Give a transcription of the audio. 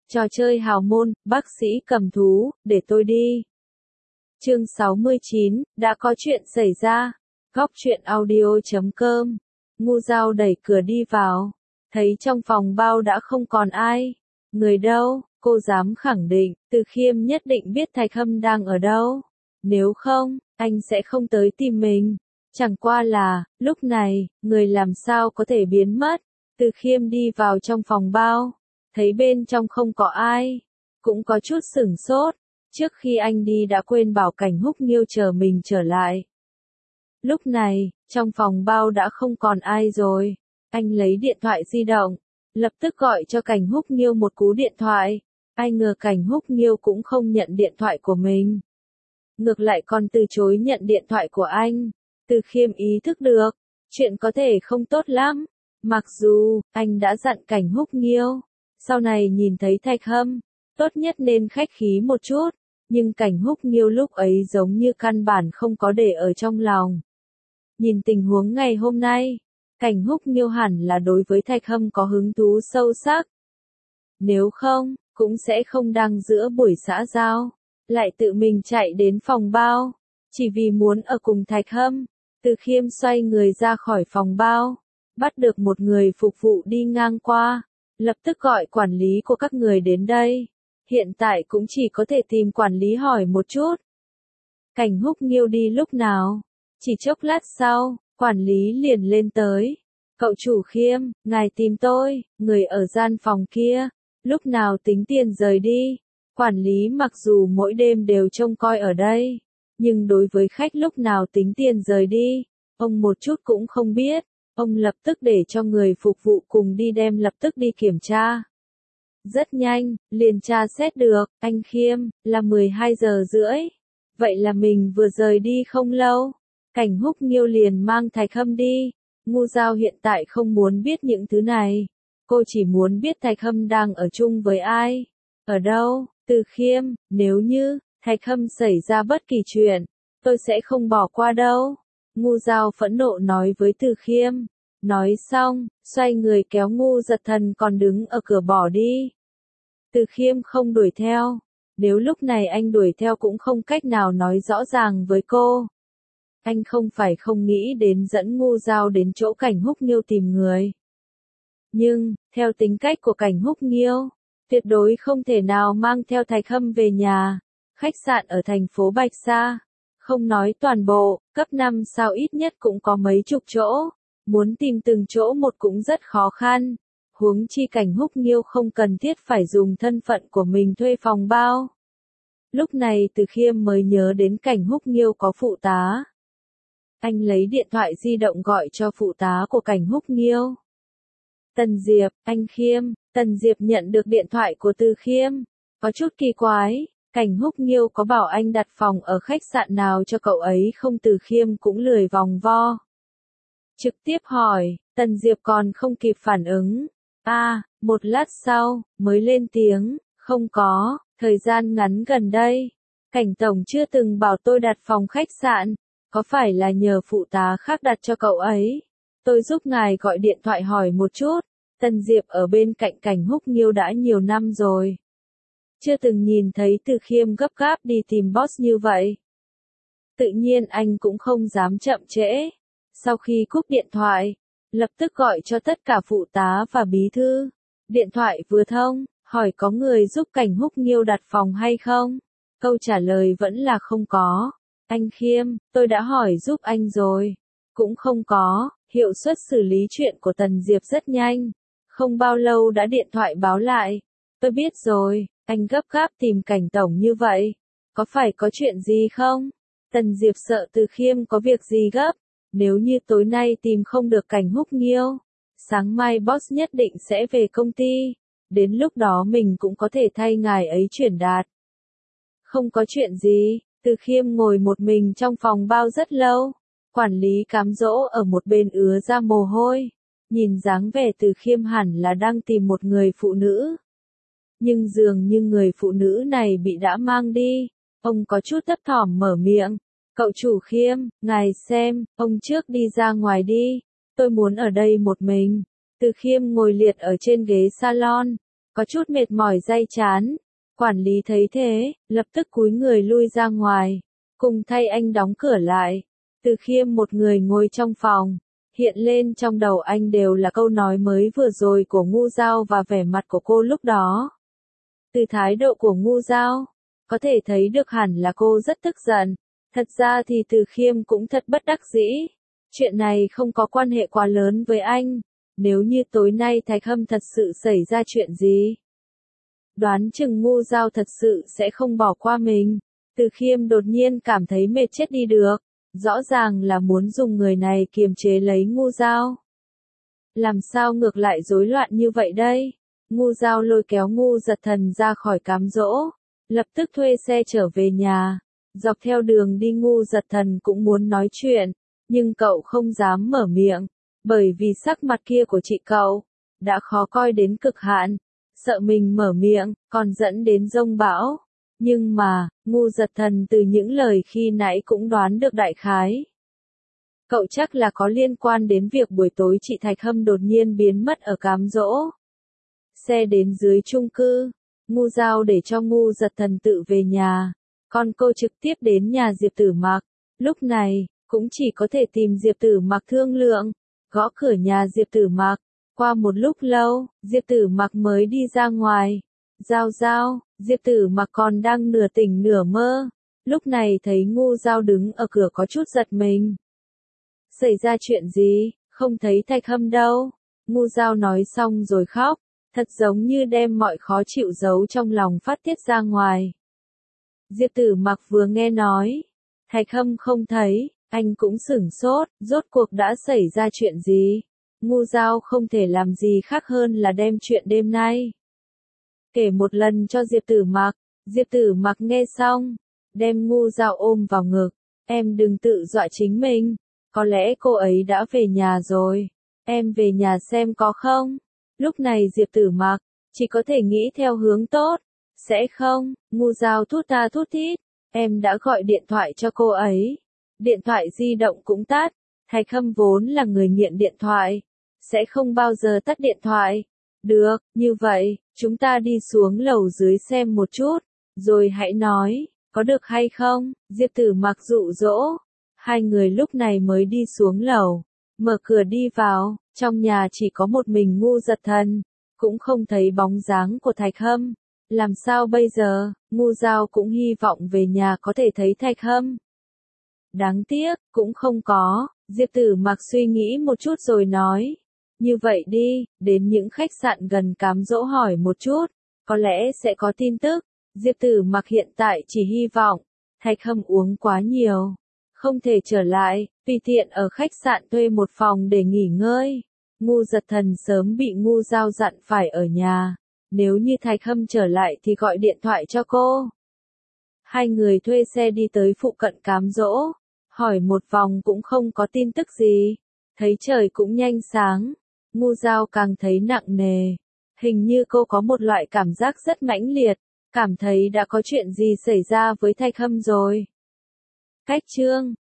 Trò chơi hào môn, bác sĩ cầm thú, để tôi đi. Chương 69, đã có chuyện xảy ra. Góc truyện audio.com. Ngu Dao đẩy cửa đi vào. Thấy trong phòng bao đã không còn ai. Người đâu, cô dám khẳng định, Từ Khiêm nhất định biết Thạch Hâm đang ở đâu. Nếu không, anh sẽ không tới tìm mình. Chẳng qua là, lúc này, người làm sao có thể biến mất. Từ Khiêm đi vào trong phòng bao. Thấy bên trong không có ai. Cũng có chút sửng sốt. Trước khi anh đi đã quên bảo Cảnh Húc Nghiêu chờ mình trở lại. Lúc này, trong phòng bao đã không còn ai rồi. Anh lấy điện thoại di động, lập tức gọi cho Cảnh Húc Nghiêu một cú điện thoại. Ai ngờ Cảnh Húc Nghiêu cũng không nhận điện thoại của mình. Ngược lại còn từ chối nhận điện thoại của anh. Từ Khiêm ý thức được, chuyện có thể không tốt lắm. Mặc dù, anh đã dặn Cảnh Húc Nghiêu, sau này nhìn thấy Thạch Hâm, tốt nhất nên khách khí một chút. Nhưng Cảnh Húc Nghiêu lúc ấy giống như căn bản không có để ở trong lòng. Nhìn tình huống ngày hôm nay, Cảnh Húc Nghiêu hẳn là đối với Thạch Hâm có hứng thú sâu sắc. Nếu không, cũng sẽ không đang giữa buổi xã giao, lại tự mình chạy đến phòng bao, chỉ vì muốn ở cùng Thạch Hâm. Từ Khiêm xoay người ra khỏi phòng bao, bắt được một người phục vụ đi ngang qua, lập tức gọi quản lý của các người đến đây. Hiện tại cũng chỉ có thể tìm quản lý hỏi một chút. Cảnh Húc Nghiêu đi lúc nào? Chỉ chốc lát sau, quản lý liền lên tới. Cậu chủ Khiêm, ngài tìm tôi, người ở gian phòng kia, lúc nào tính tiền rời đi. Quản lý mặc dù mỗi đêm đều trông coi ở đây, nhưng đối với khách lúc nào tính tiền rời đi, ông một chút cũng không biết. Ông lập tức để cho người phục vụ cùng đi đem lập tức đi kiểm tra. Rất nhanh, liền tra xét được, anh Khiêm, là 12 giờ rưỡi. Vậy là mình vừa rời đi không lâu. Cảnh Húc Nghiêu liền mang Thạch Hâm đi. Ngu Dao hiện tại không muốn biết những thứ này. Cô chỉ muốn biết Thạch Hâm đang ở chung với ai. Ở đâu, Từ Khiêm, nếu như, Thạch Hâm xảy ra bất kỳ chuyện, tôi sẽ không bỏ qua đâu. Ngu Dao phẫn nộ nói với Từ Khiêm. Nói xong, xoay người kéo Ngu Giật Thần còn đứng ở cửa bỏ đi. Từ Khiêm không đuổi theo. Nếu lúc này anh đuổi theo cũng không cách nào nói rõ ràng với cô. Anh không phải không nghĩ đến dẫn Ngu Dao đến chỗ Cảnh Húc Nghiêu tìm người. Nhưng, theo tính cách của Cảnh Húc Nghiêu, tuyệt đối không thể nào mang theo Thạch Hâm về nhà. Khách sạn ở thành phố Bạch Sa, không nói toàn bộ, cấp 5 sao ít nhất cũng có mấy chục chỗ. Muốn tìm từng chỗ một cũng rất khó khăn. Huống chi Cảnh Húc Nghiêu không cần thiết phải dùng thân phận của mình thuê phòng bao. Lúc này Từ Khiêm mới nhớ đến Cảnh Húc Nghiêu có phụ tá. Anh lấy điện thoại di động gọi cho phụ tá của Cảnh Húc Nghiêu. Tần Diệp, anh Khiêm. Tần Diệp nhận được điện thoại của Từ Khiêm. Có chút kỳ quái, Cảnh Húc Nghiêu có bảo anh đặt phòng ở khách sạn nào cho cậu ấy không? Từ Khiêm cũng lười vòng vo. Trực tiếp hỏi, Tần Diệp còn không kịp phản ứng. Một lát sau, mới lên tiếng, không có, thời gian ngắn gần đây. Cảnh Tổng chưa từng bảo tôi đặt phòng khách sạn, có phải là nhờ phụ tá khác đặt cho cậu ấy? Tôi giúp ngài gọi điện thoại hỏi một chút. Tần Diệp ở bên cạnh Cảnh Húc Nghiêu đã nhiều năm rồi. Chưa từng nhìn thấy Từ Khiêm gấp gáp đi tìm boss như vậy. Tự nhiên anh cũng không dám chậm trễ. Sau khi cúp điện thoại, lập tức gọi cho tất cả phụ tá và bí thư. Điện thoại vừa thông, hỏi có người giúp Cảnh Húc Nghiêu đặt phòng hay không? Câu trả lời vẫn là không có. Anh Khiêm, tôi đã hỏi giúp anh rồi. Cũng không có. Hiệu suất xử lý chuyện của Tần Diệp rất nhanh. Không bao lâu đã điện thoại báo lại. Tôi biết rồi, anh gấp gáp tìm Cảnh Tổng như vậy. Có phải có chuyện gì không? Tần Diệp sợ Từ Khiêm có việc gì gấp. Nếu như tối nay tìm không được Cảnh Húc Nghiêu, sáng mai boss nhất định sẽ về công ty. Đến lúc đó mình cũng có thể thay ngài ấy chuyển đạt. Không có chuyện gì. Từ Khiêm ngồi một mình trong phòng bao rất lâu. Quản lý cám dỗ ở một bên ứa ra mồ hôi. Nhìn dáng vẻ Từ Khiêm hẳn là đang tìm một người phụ nữ. Nhưng dường như người phụ nữ này bị đã mang đi. Ông có chút thấp thỏm mở miệng. Cậu chủ Khiêm, ngài xem, ông trước đi ra ngoài đi. Tôi muốn ở đây một mình. Từ Khiêm ngồi liệt ở trên ghế salon. có chút mệt mỏi day chán. Quản lý thấy thế, lập tức cúi người lui ra ngoài, cùng thay anh đóng cửa lại. Từ Khiêm một người ngồi trong phòng, hiện lên trong đầu anh đều là câu nói mới vừa rồi của Ngu Giao và vẻ mặt của cô lúc đó. Từ thái độ của Ngu Giao, có thể thấy được hẳn là cô rất tức giận. Thật ra thì Từ Khiêm cũng thật bất đắc dĩ. Chuyện này không có quan hệ quá lớn với anh. Nếu như tối nay Thạch Hâm thật sự xảy ra chuyện gì, đoán chừng Ngu Giao thật sự sẽ không bỏ qua mình. Từ Khiêm đột nhiên cảm thấy mệt chết đi được. Rõ ràng là muốn dùng người này kiềm chế lấy Ngu Giao. Làm sao ngược lại rối loạn như vậy đây? Ngu Giao lôi kéo Ngu Giật Thần ra khỏi cám dỗ, lập tức thuê xe trở về nhà. Dọc theo đường đi Ngu Giật Thần cũng muốn nói chuyện, nhưng cậu không dám mở miệng, bởi vì sắc mặt kia của chị cậu đã khó coi đến cực hạn, sợ mình mở miệng còn dẫn đến giông bão. Nhưng mà, Ngu Giật Thần từ những lời khi nãy cũng đoán được đại khái. Cậu chắc là có liên quan đến việc buổi tối chị Thạch Hâm đột nhiên biến mất ở cám dỗ. Xe đến dưới chung cư, Ngu Giao để cho Ngu Giật Thần tự về nhà, còn cô trực tiếp đến nhà Diệp Tử Mặc. Lúc này, cũng chỉ có thể tìm Diệp Tử Mặc thương lượng, gõ cửa nhà Diệp Tử Mặc. Qua một lúc lâu, Diệp Tử Mặc mới đi ra ngoài. Giao Giao, Diệp Tử Mặc còn đang nửa tỉnh nửa mơ. Lúc này thấy Ngu Giao đứng ở cửa có chút giật mình. Xảy ra chuyện gì, không thấy Thạch Hâm đâu. Ngu Giao nói xong rồi khóc, thật giống như đem mọi khó chịu giấu trong lòng phát tiết ra ngoài. Diệp Tử Mặc vừa nghe nói, Thạch Hâm không thấy, anh cũng sửng sốt, rốt cuộc đã xảy ra chuyện gì. Ngu Giao không thể làm gì khác hơn là đem chuyện đêm nay kể một lần cho Diệp Tử Mặc. Diệp Tử Mặc nghe xong, đem Ngu Giao ôm vào ngực. Em đừng tự dọa chính mình, có lẽ cô ấy đã về nhà rồi. Em về nhà xem có không. Lúc này Diệp Tử Mặc chỉ có thể nghĩ theo hướng tốt. Sẽ không, Ngu Giao thút tha thút thít. Em đã gọi điện thoại cho cô ấy. Điện thoại di động cũng tắt. Thạch Hâm vốn là người nghiện điện thoại, sẽ không bao giờ tắt điện thoại. Được, như vậy, chúng ta đi xuống lầu dưới xem một chút, rồi hãy nói, có được hay không? Diệp Tử Mặc dụ dỗ. Hai người lúc này mới đi xuống lầu, mở cửa đi vào, trong nhà chỉ có một mình Ngu Giật Thần, cũng không thấy bóng dáng của Thạch Hâm. Làm sao bây giờ? Ngu Giao cũng hy vọng về nhà có thể thấy Thạch Hâm. Đáng tiếc, cũng không có. Diệp Tử Mặc suy nghĩ một chút rồi nói. Như vậy đi, đến những khách sạn gần cám dỗ hỏi một chút, có lẽ sẽ có tin tức. Diệp Tử Mặc hiện tại chỉ hy vọng, Thạch Hâm uống quá nhiều, không thể trở lại, tùy tiện ở khách sạn thuê một phòng để nghỉ ngơi. Ngu Giật Thần sớm bị Ngu Giao dặn phải ở nhà, nếu như Thạch Hâm trở lại thì gọi điện thoại cho cô. Hai người thuê xe đi tới phụ cận cám dỗ, hỏi một vòng cũng không có tin tức gì. Thấy trời cũng nhanh sáng, Ngu Giao càng thấy nặng nề. Hình như cô có một loại cảm giác rất mãnh liệt, cảm thấy đã có chuyện gì xảy ra với Thạch Hâm rồi. Cách chương